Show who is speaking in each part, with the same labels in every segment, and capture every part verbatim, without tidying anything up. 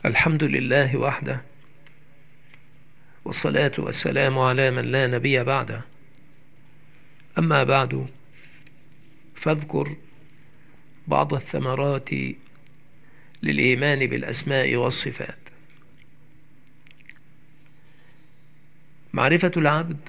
Speaker 1: الحمد لله وحده، والصلاة والسلام على من لا نبي بعده. أما بعد، فاذكر بعض الثمرات للإيمان بالأسماء والصفات. معرفة العبد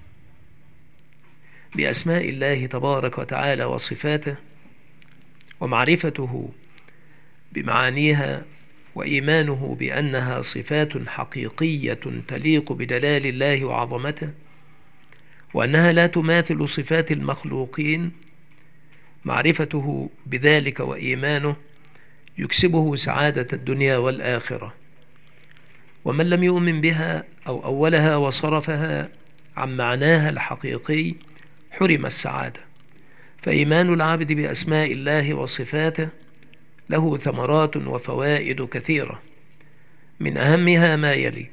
Speaker 1: بأسماء الله تبارك وتعالى وصفاته، ومعرفته بمعانيها، وإيمانه بأنها صفات حقيقية تليق بجلال الله وعظمته، وأنها لا تماثل صفات المخلوقين. معرفته بذلك وإيمانه يكسبه سعادة الدنيا والآخرة. ومن لم يؤمن بها أو أولها وصرفها عن معناها الحقيقي حرم السعادة. فإيمان العبد بأسماء الله وصفاته له ثمرات وفوائد كثيرة، من أهمها ما يلي: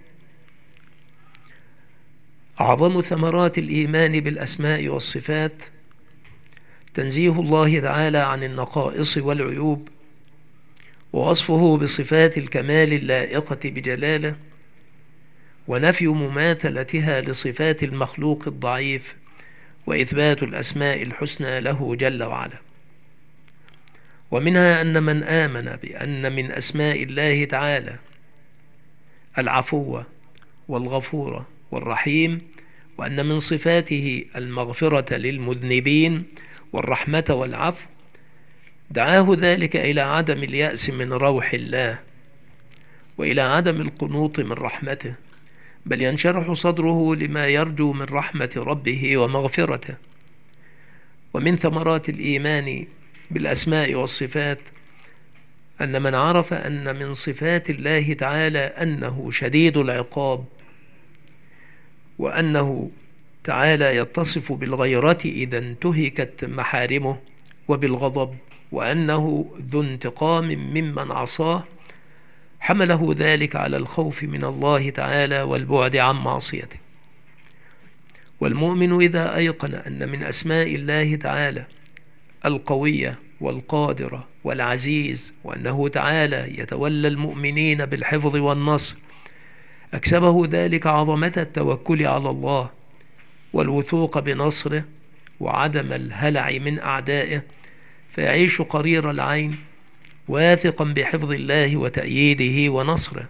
Speaker 1: أعظم ثمرات الإيمان بالأسماء والصفات تنزيه الله تعالى عن النقائص والعيوب، ووصفه بصفات الكمال اللائقة بجلاله، ونفي مماثلتها لصفات المخلوق الضعيف، وإثبات الأسماء الحسنى له جل وعلا. ومنها أن من آمن بأن من أسماء الله تعالى العفو والغفور والرحيم، وأن من صفاته المغفرة للمذنبين والرحمة والعفو، دعاه ذلك إلى عدم اليأس من روح الله، وإلى عدم القنوط من رحمته، بل ينشرح صدره لما يرجو من رحمة ربه ومغفرته. ومن ثمرات الإيمان بالأسماء والصفات أن من عرف أن من صفات الله تعالى أنه شديد العقاب، وأنه تعالى يتصف بالغيرة إذا انتهكت محارمه، وبالغضب، وأنه ذو انتقام ممن عصاه، حمله ذلك على الخوف من الله تعالى والبعد عن معصيته. والمؤمن إذا أيقن أن من أسماء الله تعالى القوية والقادرة والعزيز، وأنه تعالى يتولى المؤمنين بالحفظ والنصر، أكسبه ذلك عظمة التوكل على الله والوثوق بنصره، وعدم الهلع من أعدائه، فيعيش قرير العين واثقا بحفظ الله وتأييده ونصره.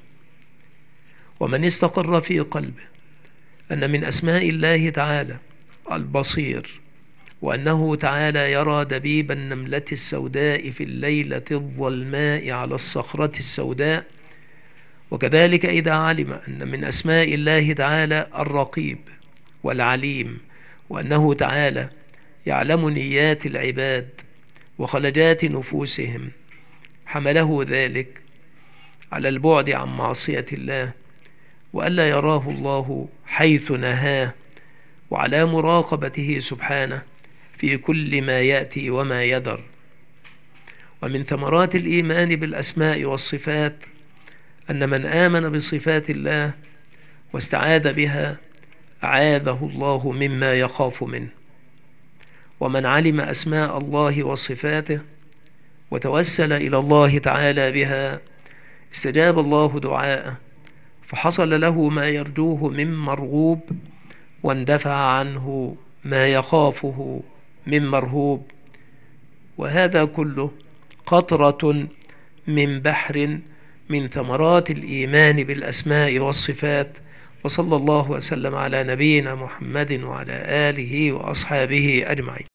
Speaker 1: ومن استقر في قلبه أن من أسماء الله تعالى البصير، وأنه تعالى يرى دبيب النملة السوداء في الليلة الظلماء على الصخرة السوداء، وكذلك إذا علم أن من أسماء الله تعالى الرقيب والعليم، وأنه تعالى يعلم نيات العباد وخلجات نفوسهم، حمله ذلك على البعد عن معصية الله، وألا يراه الله حيث نهاه، وعلى مراقبته سبحانه في كل ما يأتي وما يذر. ومن ثمرات الإيمان بالأسماء والصفات أن من آمن بصفات الله واستعاذ بها أعاذه الله مما يخاف منه. ومن علم أسماء الله وصفاته وتوسل إلى الله تعالى بها استجاب الله دعاءه، فحصل له ما يرجوه من مرغوب، واندفع عنه ما يخافه من مرهوب. وهذا كله قطرة من بحر من ثمرات الإيمان بالأسماء والصفات. وصلى الله وسلم على نبينا محمد وعلى آله وأصحابه أجمعين.